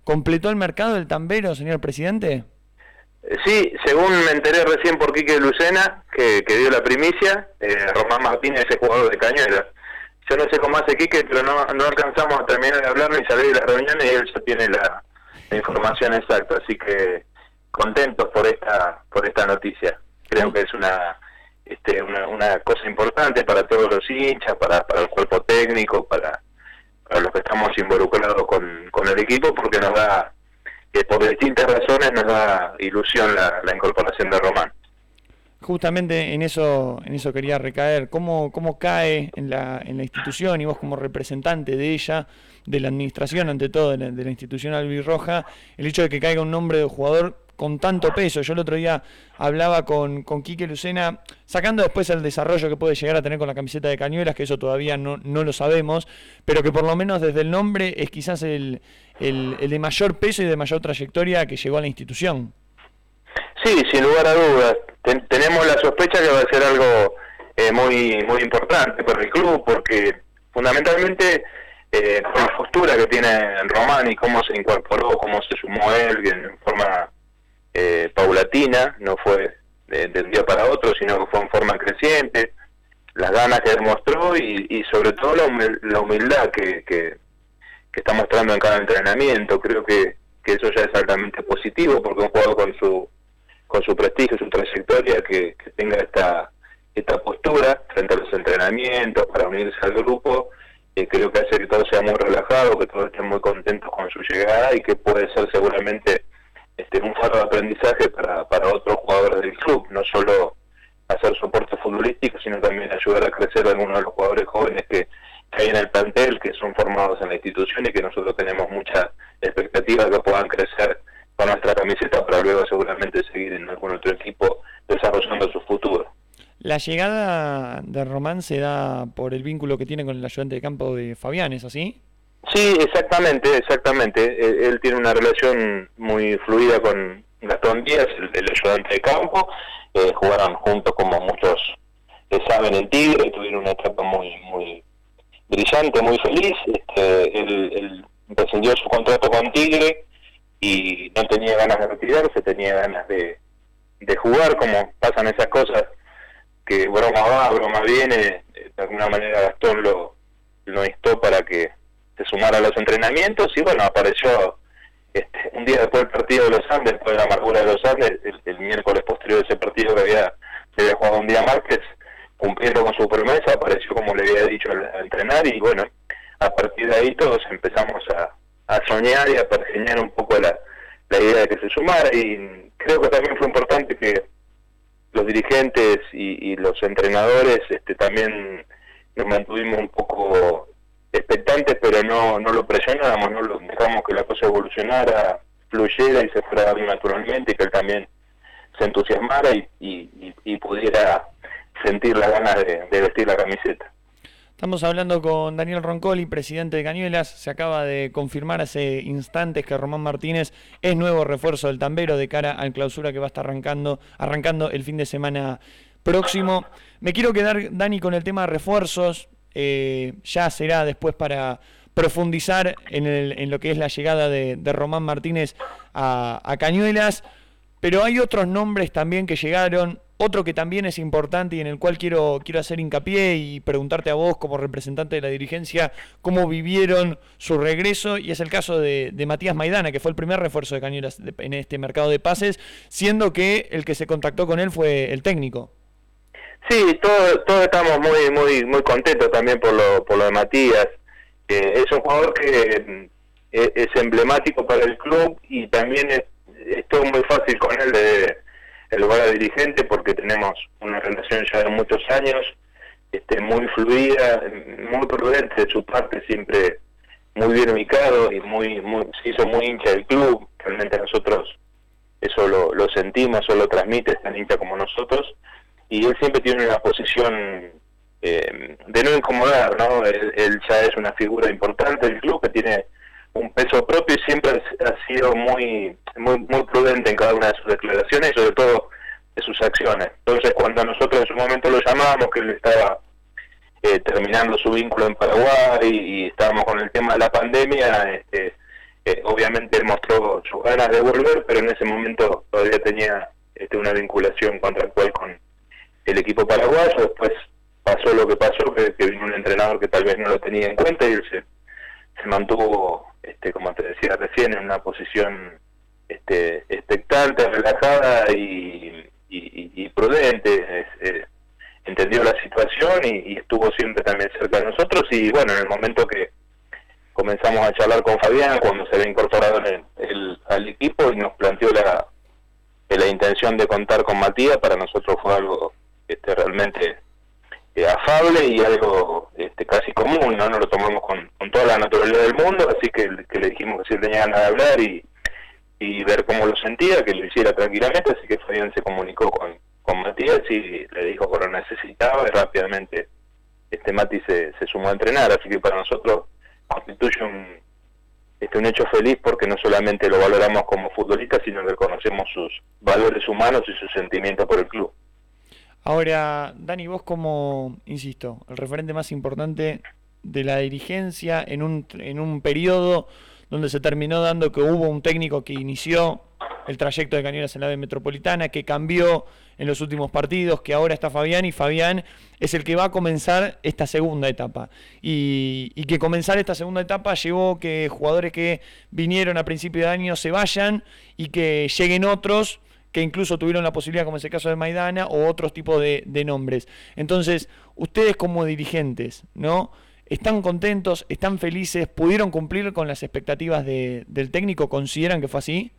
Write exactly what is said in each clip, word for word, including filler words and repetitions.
¿Completó el mercado del Tambero, señor presidente? Sí, según me enteré recién por Quique Lucena, que, que dio la primicia, eh, Román Martínez es jugador de Cañuelas. Yo no sé cómo hace Quique, pero no, no alcanzamos a terminar de hablar ni salir de la reunión y él ya tiene la, la información exacta, así que contentos por esta por esta noticia. Creo que es una este, una, una cosa importante para todos los hinchas, para, para el cuerpo técnico, para, para los que estamos involucrados con, con el equipo, porque nos da, que por distintas razones nos da ilusión la, la incorporación de Román. Justamente en eso en eso quería recaer. ¿Cómo, cómo cae en la, en la institución y vos como representante de ella, de la administración ante todo, de la, de la institución albirroja, el hecho de que caiga un nombre de jugador con tanto peso? Yo el otro día hablaba con, con Quique Lucena, sacando después el desarrollo que puede llegar a tener con la camiseta de Cañuelas, que eso todavía no, no lo sabemos, pero que por lo menos desde el nombre es quizás el, el, el de mayor peso y de mayor trayectoria que llegó a la institución. Sí, sin lugar a dudas. Ten, tenemos la sospecha que va a ser algo eh, muy muy importante para el club, porque fundamentalmente eh, con la postura que tiene Román y cómo se incorporó, cómo se sumó él en forma eh, paulatina, no fue de, de un día para otro, sino que fue en forma creciente, las ganas que demostró y, y sobre todo la, humil, la humildad que, que, que está mostrando en cada entrenamiento. Creo que, que eso ya es altamente positivo, porque un jugador con su con su prestigio, su trayectoria, que, que tenga esta esta postura frente a los entrenamientos para unirse al grupo, eh, creo que hace que todo sea muy relajado, que todos estén muy contentos con su llegada y que puede ser seguramente este un faro de aprendizaje para, para otros jugadores del club, no solo hacer soporte futbolístico, sino también ayudar a crecer a algunos de los jugadores jóvenes que, que hay en el plantel, que son formados en la institución y que nosotros tenemos mucha expectativa de que puedan crecer con nuestra camiseta para luego seguramente seguir en algún otro equipo desarrollando su futuro. La llegada de Román se da por el vínculo que tiene con el ayudante de campo de Fabián, ¿es así? Sí, exactamente, exactamente. Él, él tiene una relación muy fluida con Gastón Díaz, el, el ayudante de campo. Eh, jugaron juntos, como muchos eh, saben, en Tigre, tuvieron una etapa muy muy brillante, muy feliz. Este, él, él rescindió su contrato con Tigre y no tenía ganas de retirarse, tenía ganas de, de jugar, como pasan esas cosas, que broma va, broma viene. De alguna manera Gastón lo, lo instó para que se sumara a los entrenamientos y bueno, apareció este, un día después del partido de los Andes, después de la amargura de los Andes, el, el miércoles posterior de ese partido que había, que había jugado un día Márquez, cumpliendo con su promesa, apareció como le había dicho al, a entrenar y bueno, a partir de ahí todos empezamos a a soñar y a pergeñar un poco la, la idea de que se sumara, y creo que también fue importante que los dirigentes y, y los entrenadores este, también nos mantuvimos un poco expectantes, pero no no lo presionamos, no lo dejamos que la cosa evolucionara, fluyera y se fuera dando naturalmente, y que él también se entusiasmara y, y, y pudiera sentir las ganas de, de vestir la camiseta. Estamos hablando con Daniel Roncoli, presidente de Cañuelas. Se acaba de confirmar hace instantes que Román Martínez es nuevo refuerzo del Tambero de cara al clausura que va a estar arrancando, arrancando el fin de semana próximo. Me quiero quedar, Dani, con el tema de refuerzos. Eh, ya será después para profundizar en, el, en lo que es la llegada de, de Román Martínez a, a Cañuelas. Pero hay otros nombres también que llegaron. Otro que también es importante y en el cual quiero quiero hacer hincapié y preguntarte a vos como representante de la dirigencia cómo vivieron su regreso, y es el caso de, de Matías Maidana, que fue el primer refuerzo de Cañuelas en este mercado de pases, siendo que el que se contactó con él fue el técnico. Sí, todos todo estamos muy muy muy contentos también por lo por lo de Matías. Eh, es un jugador que es, es emblemático para el club y también es, es todo muy fácil con él de el lugar de dirigente, porque tenemos una relación ya de muchos años, este, muy fluida, muy prudente de su parte, siempre muy bien ubicado y muy, muy se hizo muy hincha del club. Realmente nosotros eso lo, lo sentimos, eso lo transmite, es tan hincha como nosotros, y él siempre tiene una posición eh, de no incomodar, ¿no? Él, él ya es una figura importante del club que tiene un peso propio y siempre ha sido muy muy muy prudente en cada una de sus declaraciones y sobre todo de sus acciones. Entonces, cuando nosotros en su momento lo llamamos, que él estaba eh, terminando su vínculo en Paraguay y, y estábamos con el tema de la pandemia, este, Eh, obviamente él mostró sus ganas de volver, pero en ese momento todavía tenía este, una vinculación contractual con el equipo paraguayo. Después pasó lo que pasó, que, que vino un entrenador que tal vez no lo tenía en cuenta y él se, se mantuvo, este, como te decía recién, en una posición este, expectante, relajada y, y, y prudente. Es, eh, entendió la situación y, y estuvo siempre también cerca de nosotros. Y bueno, en el momento que comenzamos a charlar con Fabián, cuando se había incorporado en el, el, al equipo, y nos planteó la, la intención de contar con Matías, para nosotros fue algo este, realmente eh, afable y algo este, casi común, ¿no? Nos lo tomamos con, con toda la naturalidad del mundo, así que, que le dijimos que si él tenía ganas de hablar y, y ver cómo lo sentía, que lo hiciera tranquilamente, así que Fabián se comunicó con, con Matías y le dijo que lo necesitaba, y rápidamente este Mati se, se sumó a entrenar, así que para nosotros constituye un, este, un hecho feliz, porque no solamente lo valoramos como futbolista, sino que conocemos sus valores humanos y su sentimiento por el club. Ahora, Dani, vos como, insisto, el referente más importante de la dirigencia en un, en un periodo donde se terminó dando que hubo un técnico que inició el trayecto de Cañuelas en la B Metropolitana, que cambió en los últimos partidos, que ahora está Fabián, y Fabián es el que va a comenzar esta segunda etapa. Y, y que comenzar esta segunda etapa llevó que jugadores que vinieron a principio de año se vayan y que lleguen otros que incluso tuvieron la posibilidad, como es el caso de Maidana, o otros tipos de, de nombres. Entonces, ustedes como dirigentes, ¿no? ¿Están contentos? ¿Están felices? ¿Pudieron cumplir con las expectativas de, del técnico? ¿Consideran que fue así?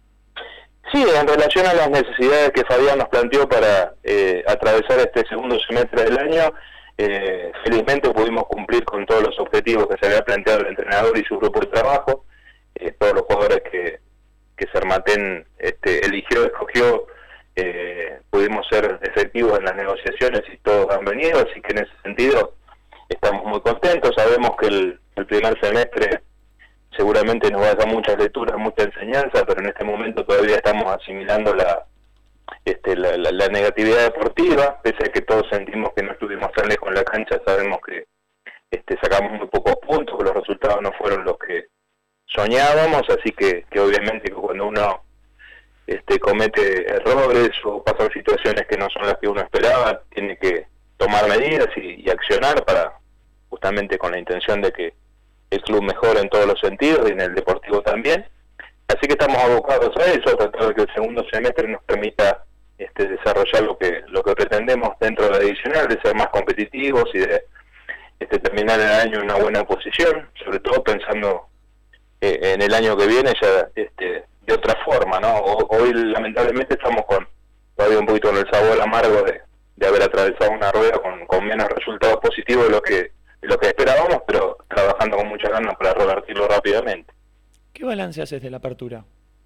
Sí, en relación a las necesidades que Fabián nos planteó para eh, atravesar este segundo semestre del año, eh, felizmente pudimos cumplir con todos los objetivos que se había planteado el entrenador y su grupo de trabajo. Eh, todos los jugadores que, que Sermatén este, eligió, escogió, eh, pudimos ser efectivos en las negociaciones y todos han venido, así que en ese sentido estamos muy contentos. Sabemos que el, el primer semestre seguramente nos va a dar muchas lecturas, mucha enseñanza, pero en este momento todavía estamos asimilando la, este, la, la, la negatividad deportiva, pese a que todos sentimos que no estuvimos tan lejos en la cancha. Sabemos que este, sacamos muy pocos puntos, que los resultados no fueron los que soñábamos, así que, que obviamente que cuando uno este, comete errores o pasan situaciones que no son las que uno esperaba, tiene que tomar medidas y, y accionar para justamente con la intención de que el club mejore en todos los sentidos y en el deportivo también. Así que estamos abocados a eso, a tratar de que el segundo semestre nos permita este, desarrollar lo que lo que pretendemos dentro de la divisional, de ser más competitivos y de este, terminar el año en una buena posición, sobre todo pensando eh, en el año que viene ya este, de otra forma, ¿no? Hoy lamentablemente estamos con todavía un poquito con el sabor amargo de, de haber atravesado una rueda con, con menos resultados positivos de lo que de lo que esperábamos, pero trabajando con muchas ganas para revertirlo rápidamente. ¿Qué balance haces de la apertura?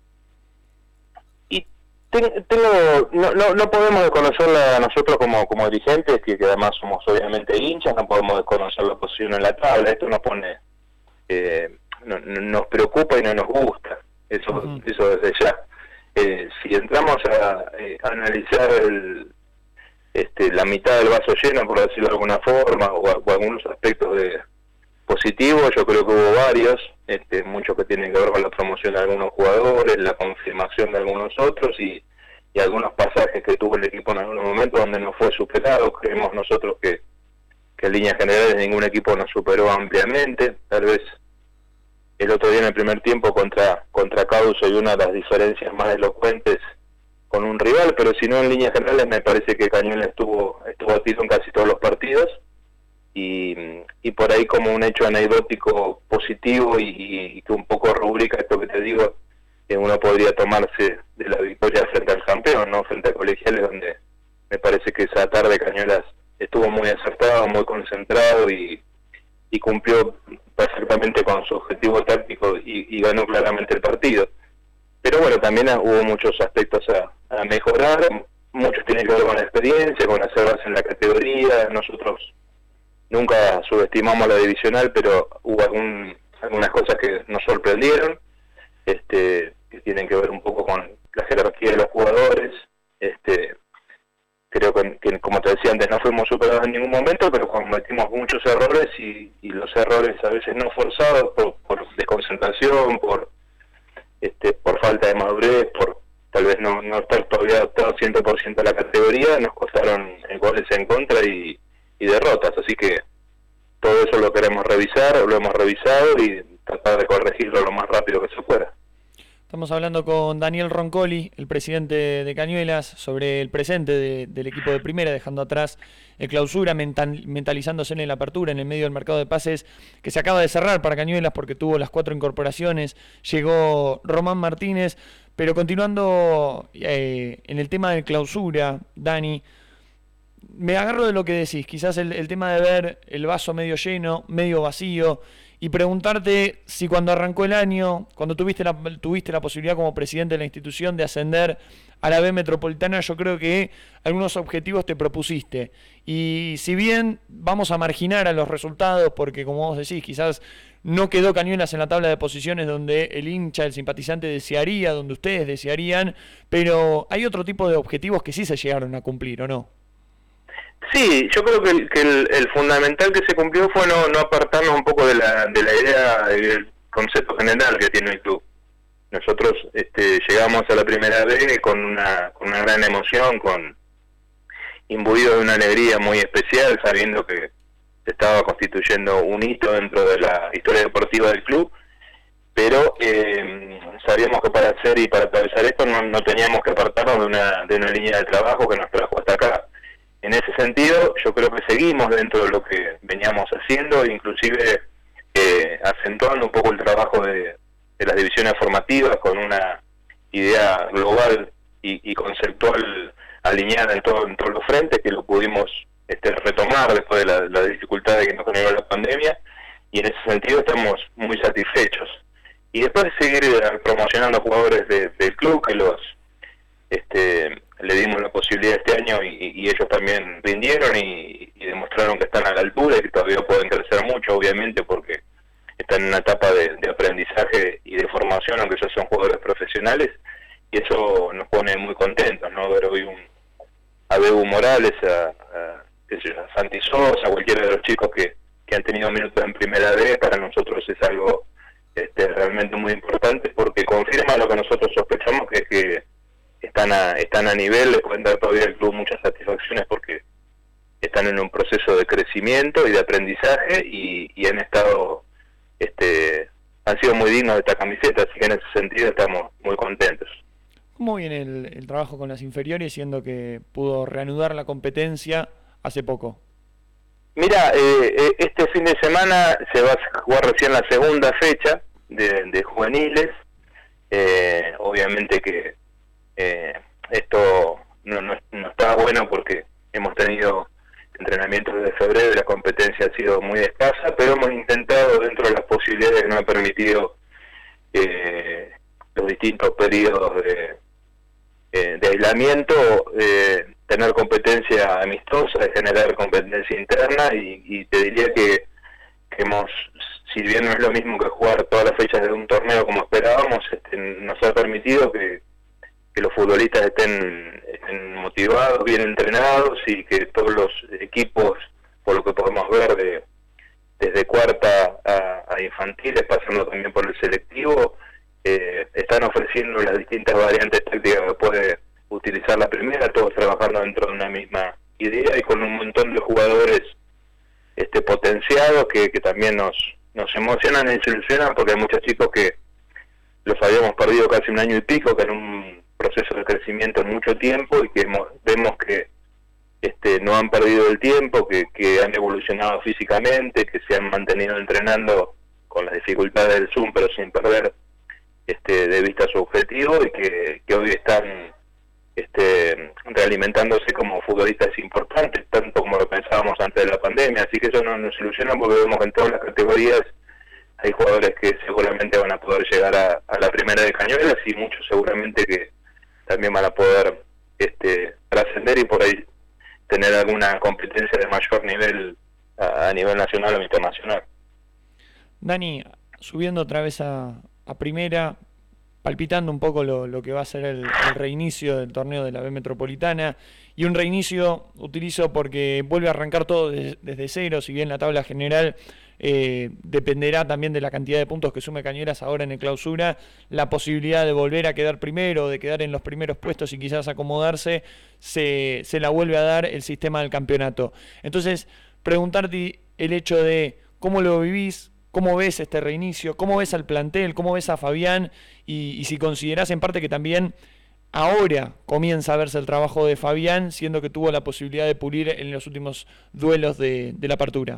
Y ten, tengo no, no, no podemos desconocerla nosotros como, como dirigentes, que, que además somos obviamente hinchas, no podemos desconocer la posición en la tabla. Esto nos pone, eh, no, no, nos preocupa y no nos gusta, eso, uh-huh. eso desde ya. Eh, si entramos a, eh, a analizar el Este, la mitad del vaso lleno, por decirlo de alguna forma, o, o algunos aspectos de positivos, yo creo que hubo varios, este, muchos que tienen que ver con la promoción de algunos jugadores, la confirmación de algunos otros y, y algunos pasajes que tuvo el equipo en algunos momentos donde no fue superado. Creemos nosotros que, que en líneas generales ningún equipo nos superó ampliamente. Tal vez el otro día en el primer tiempo contra, contra Causo y una de las diferencias más elocuentes con un rival, pero si no, en líneas generales me parece que Cañuelas estuvo estuvo a tiro en casi todos los partidos y, y por ahí como un hecho anecdótico positivo y, y que un poco rubrica esto que te digo, que uno podría tomarse de la victoria frente al campeón, no frente a Colegiales, donde me parece que esa tarde Cañuelas estuvo muy acertado, muy concentrado y, y cumplió perfectamente con su objetivo táctico y, y ganó claramente el partido. Pero bueno, también hubo muchos aspectos a, a mejorar, muchos tienen que ver con la experiencia, con hacer base en la categoría. Nosotros nunca subestimamos la divisional, pero hubo algún, algunas cosas que nos sorprendieron, este, que tienen que ver un poco con la jerarquía de los jugadores. Este, creo que, que, como te decía antes, no fuimos superados en ningún momento, pero cometimos muchos errores y, y los errores a veces no forzados por, por desconcentración, por este, por falta de madurez, por tal vez no, no estar todavía adaptado cien por ciento a la categoría, nos costaron goles en contra y, y derrotas, así que todo eso lo queremos revisar, lo hemos revisado y tratar de corregirlo lo más rápido que se pueda. Estamos hablando con Daniel Roncoli, el presidente de Cañuelas, sobre el presente de, del equipo de primera, dejando atrás el clausura, mental, mentalizándose en la apertura, en el medio del mercado de pases, que se acaba de cerrar para Cañuelas porque tuvo las cuatro incorporaciones, llegó Román Martínez, pero continuando eh, en el tema de clausura, Dani, me agarro de lo que decís, quizás el, el tema de ver el vaso medio lleno, medio vacío, y preguntarte si cuando arrancó el año, cuando tuviste la, tuviste la posibilidad como presidente de la institución de ascender a la B Metropolitana, yo creo que algunos objetivos te propusiste. Y si bien vamos a marginar a los resultados, porque como vos decís, quizás no quedó Cañuelas en la tabla de posiciones donde el hincha, el simpatizante desearía, donde ustedes desearían, pero hay otro tipo de objetivos que sí se llegaron a cumplir, ¿o no? Sí, yo creo que, el, que el, el fundamental que se cumplió fue no, no apartarnos un poco de la, de la idea, del concepto general que tiene el club. Nosotros este, llegamos a la primera vez con una, con una gran emoción, con imbuido de una alegría muy especial, sabiendo que se estaba constituyendo un hito dentro de la historia deportiva del club, pero eh, sabíamos que para hacer y para atravesar esto no, no teníamos que apartarnos de una, de una línea de trabajo que nos trajo hasta acá. En ese sentido, yo creo que seguimos dentro de lo que veníamos haciendo, inclusive eh, acentuando un poco el trabajo de, de las divisiones formativas con una idea global y, y conceptual alineada en, todo, en todos los frentes, que lo pudimos este, retomar después de la, la dificultad que nos generó la pandemia, y en ese sentido estamos muy satisfechos. Y después de seguir eh, promocionando jugadores de, del club, que los este le dimos la posibilidad este año y, y ellos también rindieron y, y demostraron que están a la altura y que todavía pueden crecer mucho, obviamente, porque están en una etapa de, de aprendizaje y de formación, aunque ya son jugadores profesionales, y eso nos pone muy contentos, ¿no? Ver hoy un, a Bebu Morales, a, a, qué sé yo, a Santi Sosa, a cualquiera de los chicos que, que han tenido minutos en primera vez, para nosotros es algo este, realmente muy importante, porque confirma lo que nosotros sospechamos, que es que están a, están a nivel, les pueden dar todavía al club muchas satisfacciones porque están en un proceso de crecimiento y de aprendizaje y, y han estado, este, han sido muy dignos de esta camiseta, así que en ese sentido estamos muy contentos. ¿Cómo viene el, el trabajo con las inferiores, siendo que pudo reanudar la competencia hace poco? Mira, eh, este fin de semana se va a jugar recién la segunda fecha de, de juveniles, eh, obviamente que Eh, esto no, no, no está bueno porque hemos tenido entrenamientos desde febrero y la competencia ha sido muy escasa, pero hemos intentado, dentro de las posibilidades que nos ha permitido eh, los distintos periodos de, eh, de aislamiento, eh, tener competencia amistosa, de generar competencia interna y, y te diría que, que hemos, si bien no es lo mismo que jugar todas las fechas de un torneo como esperábamos, este, nos ha permitido que que los futbolistas estén, estén motivados, bien entrenados y que todos los equipos, por lo que podemos ver, de, desde cuarta a, a infantiles, pasando también por el selectivo, eh, están ofreciendo las distintas variantes tácticas que puede utilizar la primera, todos trabajando dentro de una misma idea y con un montón de jugadores este potenciados que, que también nos, nos emocionan y ilusionan, porque hay muchos chicos que los habíamos perdido casi un año y pico, que en un proceso de crecimiento en mucho tiempo y que hemos, vemos que este, no han perdido el tiempo, que, que han evolucionado físicamente, que se han mantenido entrenando con las dificultades del Zoom, pero sin perder este, de vista su objetivo y que, que hoy están este, realimentándose como futbolistas importantes, tanto como lo pensábamos antes de la pandemia. Así que eso no nos ilusiona porque vemos que en todas las categorías hay jugadores que seguramente van a poder llegar a, a la primera de Cañuelas y muchos seguramente que también van a poder este, trascender y por ahí tener alguna competencia de mayor nivel a, a nivel nacional o internacional. Dani, subiendo otra vez a, a primera, palpitando un poco lo, lo que va a ser el, el reinicio del torneo de la B Metropolitana, y un reinicio utilizo porque vuelve a arrancar todo desde, desde cero, si bien la tabla general eh, dependerá también de la cantidad de puntos que sume Cañuelas ahora en el clausura, la posibilidad de volver a quedar primero, de quedar en los primeros puestos y quizás acomodarse, se, se la vuelve a dar el sistema del campeonato. Entonces, preguntarte el hecho de cómo lo vivís, cómo ves este reinicio, cómo ves al plantel, cómo ves a Fabián y, y si considerás en parte que también ahora comienza a verse el trabajo de Fabián, siendo que tuvo la posibilidad de pulir en los últimos duelos de, de la apertura.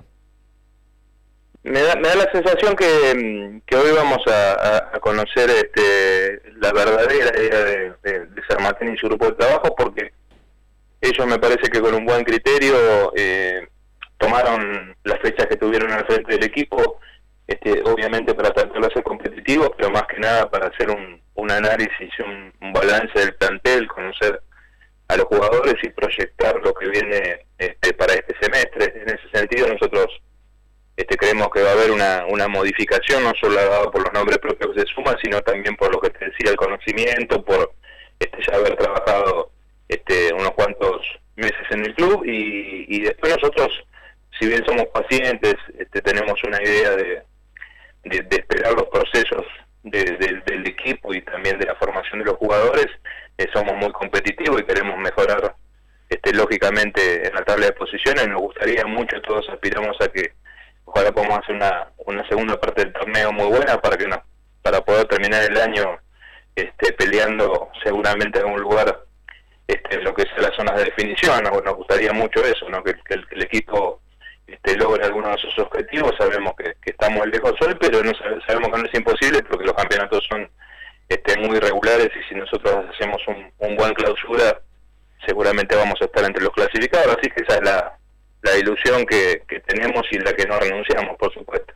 Me da, me da la sensación que, que hoy vamos a, a conocer este, la verdadera idea de, de, de San Martín y su grupo de trabajo, porque ellos me parece que con un buen criterio eh, tomaron las fechas que tuvieron al frente del equipo, este, obviamente para tratar de ser competitivos, pero más que nada para hacer un, un análisis, un, un balance del plantel, conocer a los jugadores y proyectar lo que viene este, para este semestre. En ese sentido nosotros este, creemos que va a haber una, una modificación, no solo dado por los nombres propios de Suma, sino también por lo que te decía el conocimiento, por este, ya haber trabajado este, unos cuantos meses en el club y, y después nosotros, si bien somos pacientes, este, tenemos una idea de, de, de esperar los procesos de, de, del equipo y también de la formación de los jugadores, eh, somos muy competitivos y queremos mejorar este, lógicamente en la tabla de posiciones. Nos gustaría mucho, todos aspiramos a que ojalá podamos hacer una, una segunda parte del torneo muy buena para que nos, para poder terminar el año este, peleando seguramente en un lugar este, lo que es las zonas de definición. Nos, nos gustaría mucho eso, ¿no? que, que, el, que el equipo este, logre algunos de sus objetivos. Sabemos que, que estamos lejos hoy, pero no sabemos que no es imposible porque los campeonatos son este, muy irregulares y si nosotros hacemos un, un buen clausura seguramente vamos a estar entre los clasificados, así que esa es la, la ilusión que, que tenemos y la que no renunciamos, por supuesto.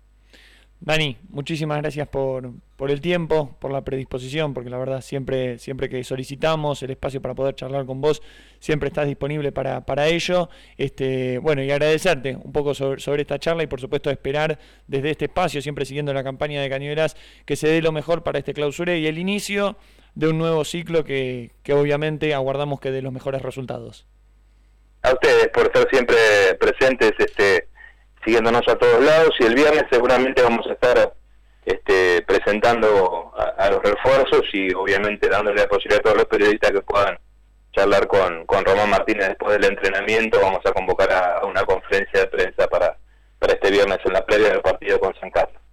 Dani, muchísimas gracias por, por el tiempo, por la predisposición, porque la verdad siempre siempre que solicitamos el espacio para poder charlar con vos, siempre estás disponible para, para ello. Este, bueno, y agradecerte un poco sobre, sobre esta charla y por supuesto esperar desde este espacio, siempre siguiendo la campaña de Cañuelas, que se dé lo mejor para este clausura y el inicio de un nuevo ciclo que, que obviamente aguardamos que dé los mejores resultados. A ustedes por estar siempre presentes, este siguiéndonos a todos lados, y el viernes seguramente vamos a estar este, presentando a, a los refuerzos y obviamente dándole la posibilidad a todos los periodistas que puedan charlar con, con Román Martínez después del entrenamiento. Vamos a convocar a, a una conferencia de prensa para, para este viernes en la previa del partido con San Carlos.